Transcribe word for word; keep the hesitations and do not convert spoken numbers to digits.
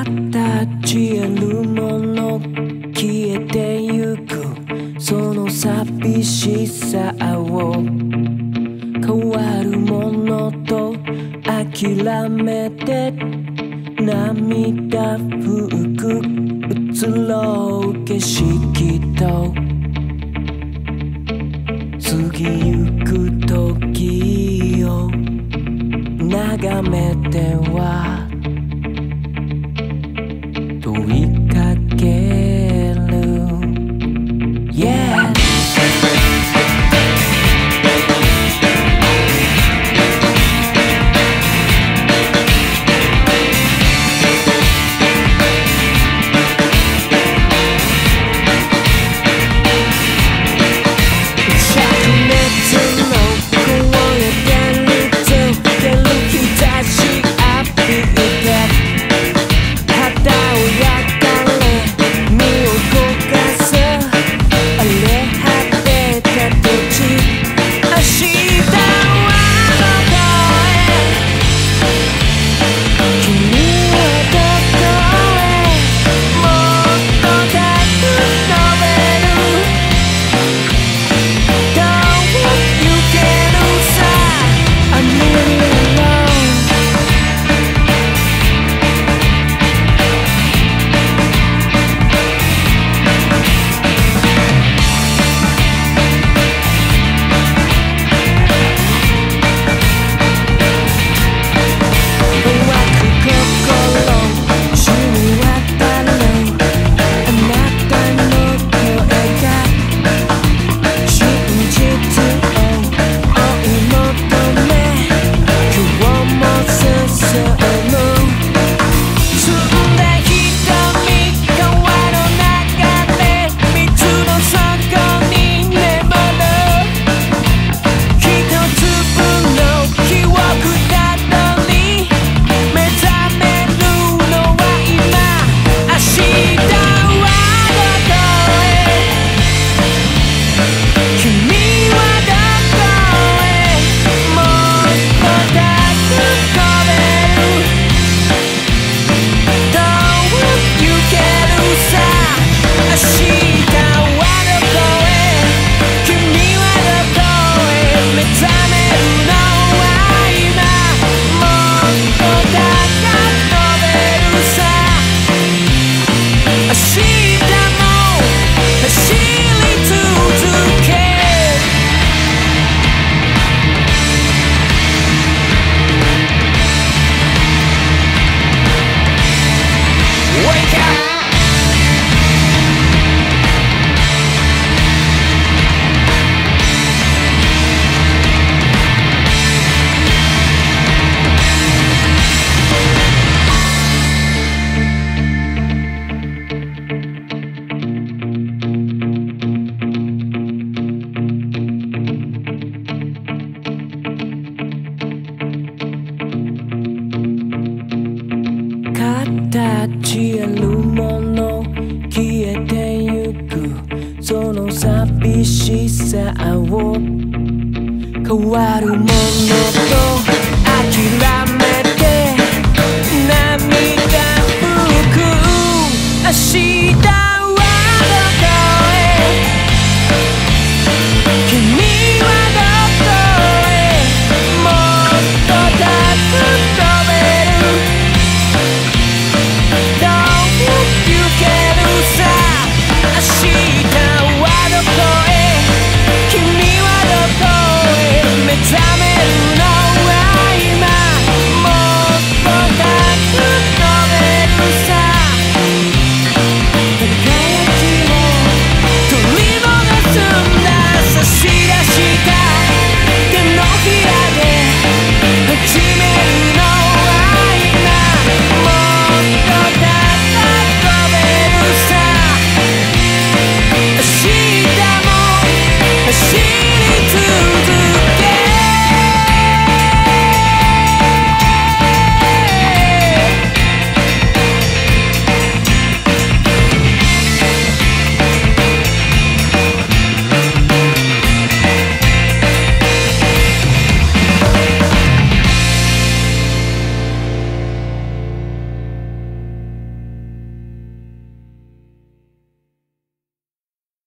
形あるもの消えてゆくその寂しさを変わるものと諦めて涙吹く移ろう景色と過ぎゆく時を眺めては問いかける Yeah形あるもの消えてゆくその寂しさを変わるものと諦めて涙吹く明日はどこへ君はどこへもっと高く飛べる明日はどこへ君はどこへ目覚めるのは今もっと高く飛べるさ